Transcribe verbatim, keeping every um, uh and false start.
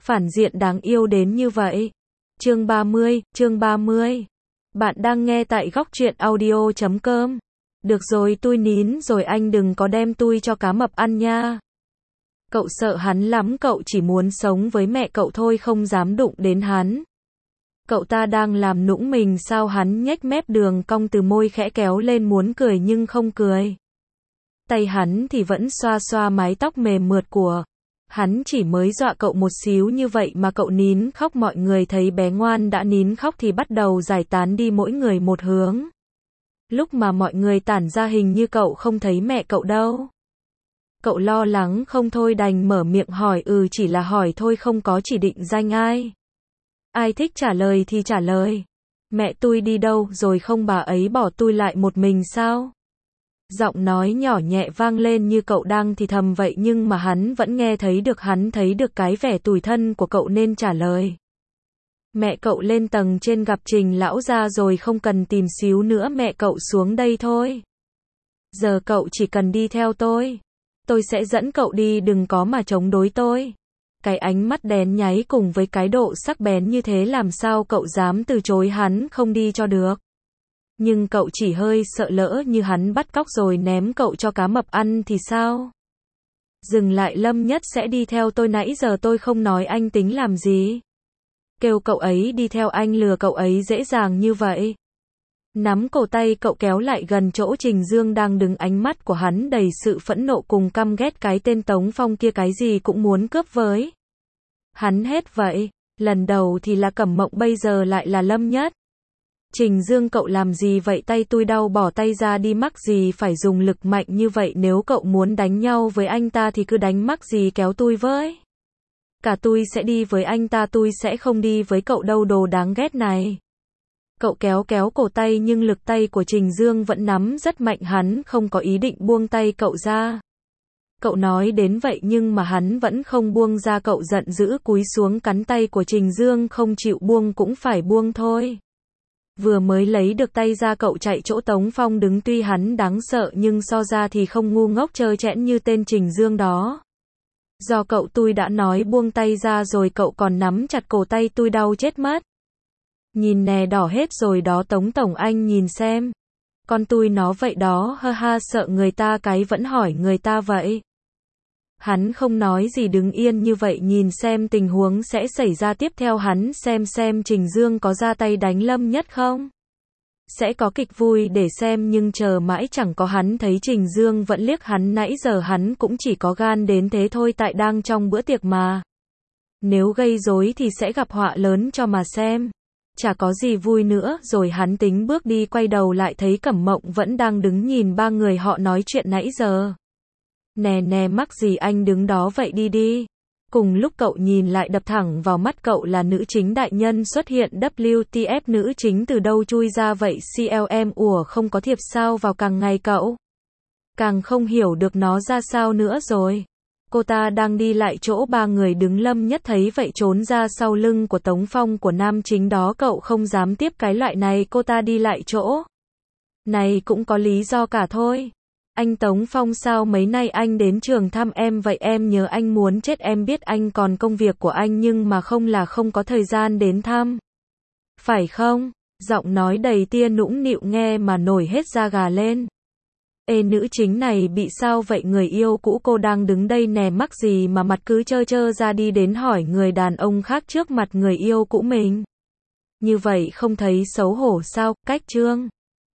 Phản diện đáng yêu đến như vậy. Chương ba mươi, chương ba mươi. Bạn đang nghe tại góc truyện audio chấm com. Được rồi, tui nín rồi, anh đừng có đem tui cho cá mập ăn nha. Cậu sợ hắn lắm, cậu chỉ muốn sống với mẹ cậu thôi, không dám đụng đến hắn. Cậu ta đang làm nũng mình sao? Hắn nhếch mép, đường cong từ môi khẽ kéo lên, muốn cười nhưng không cười. Tay hắn thì vẫn xoa xoa mái tóc mềm mượt của. Hắn chỉ mới dọa cậu một xíu như vậy mà cậu nín khóc. Mọi người thấy bé ngoan đã nín khóc thì bắt đầu giải tán đi, mỗi người một hướng. Lúc mà mọi người tản ra hình như cậu không thấy mẹ cậu đâu. Cậu lo lắng không thôi đành mở miệng hỏi, ừ chỉ là hỏi thôi, không có chỉ định danh ai. Ai thích trả lời thì trả lời. Mẹ tui đi đâu rồi không, bà ấy bỏ tui lại một mình sao? Giọng nói nhỏ nhẹ vang lên như cậu đang thì thầm vậy, nhưng mà hắn vẫn nghe thấy được, hắn thấy được cái vẻ tủi thân của cậu nên trả lời. Mẹ cậu lên tầng trên gặp Trình lão gia rồi, không cần tìm xíu nữa, mẹ cậu xuống đây thôi. Giờ cậu chỉ cần đi theo tôi. Tôi sẽ dẫn cậu đi, đừng có mà chống đối tôi. Cái ánh mắt đen nháy cùng với cái độ sắc bén như thế làm sao cậu dám từ chối hắn không đi cho được. Nhưng cậu chỉ hơi sợ lỡ như hắn bắt cóc rồi ném cậu cho cá mập ăn thì sao? Dừng lại, Lâm Nhất sẽ đi theo tôi, nãy giờ tôi không nói anh tính làm gì? Kêu cậu ấy đi theo anh, lừa cậu ấy dễ dàng như vậy. Nắm cổ tay cậu kéo lại gần chỗ Trình Dương đang đứng, ánh mắt của hắn đầy sự phẫn nộ cùng căm ghét, cái tên Tống Phong kia cái gì cũng muốn cướp với hắn hết vậy. Lần đầu thì là Cẩm Mộng, bây giờ lại là Lâm Nhất. Trình Dương, cậu làm gì vậy? Tay tui đau, bỏ tay ra đi, mắc gì phải dùng lực mạnh như vậy? Nếu cậu muốn đánh nhau với anh ta thì cứ đánh, mắc gì kéo tui với. Cả tui sẽ đi với anh ta, tui sẽ không đi với cậu đâu, đồ đáng ghét này. Cậu kéo kéo cổ tay nhưng lực tay của Trình Dương vẫn nắm rất mạnh, hắn không có ý định buông tay cậu ra. Cậu nói đến vậy nhưng mà hắn vẫn không buông ra, cậu giận dữ cúi xuống cắn tay của Trình Dương, không chịu buông cũng phải buông thôi. Vừa mới lấy được tay ra cậu chạy chỗ Tống Phong đứng, tuy hắn đáng sợ nhưng so ra thì không ngu ngốc trơ trẽn như tên Trình Dương đó. Do cậu tui đã nói buông tay ra rồi, cậu còn nắm chặt cổ tay tui, đau chết mất. Nhìn nè, đỏ hết rồi đó Tống Tổng, anh nhìn xem. Con tui nó vậy đó, ha ha, sợ người ta cái vẫn hỏi người ta vậy. Hắn không nói gì, đứng yên như vậy nhìn xem tình huống sẽ xảy ra tiếp theo, hắn xem xem Trình Dương có ra tay đánh Lâm Nhất không. Sẽ có kịch vui để xem, nhưng chờ mãi chẳng có, hắn thấy Trình Dương vẫn liếc hắn, nãy giờ hắn cũng chỉ có gan đến thế thôi, tại đang trong bữa tiệc mà. Nếu gây rối thì sẽ gặp họa lớn cho mà xem. Chả có gì vui nữa, rồi hắn tính bước đi, quay đầu lại thấy Cẩm Mộng vẫn đang đứng nhìn ba người họ nói chuyện nãy giờ. Nè nè, mắc gì anh đứng đó vậy, đi đi. Cùng lúc cậu nhìn lại, đập thẳng vào mắt cậu là nữ chính đại nhân xuất hiện. W T F, nữ chính từ đâu chui ra vậy? C L M, ủa không có thiệp sao vào? Càng ngày cậu càng không hiểu được nó ra sao nữa rồi. Cô ta đang đi lại chỗ ba người đứng, Lâm Nhất thấy vậy trốn ra sau lưng của Tống Phong, của nam chính đó, cậu không dám tiếp cái loại này. Cô ta đi lại chỗ này cũng có lý do cả thôi. Anh Tống Phong, sao mấy nay anh đến trường thăm em vậy? Em nhớ anh muốn chết, em biết anh còn công việc của anh nhưng mà không là không có thời gian đến thăm. Phải không? Giọng nói đầy tia nũng nịu nghe mà nổi hết da gà lên. Ê, nữ chính này bị sao vậy? Người yêu cũ cô đang đứng đây nè, mắc gì mà mặt cứ trơ trơ ra, đi đến hỏi người đàn ông khác trước mặt người yêu cũ mình. Như vậy không thấy xấu hổ sao? Cách chương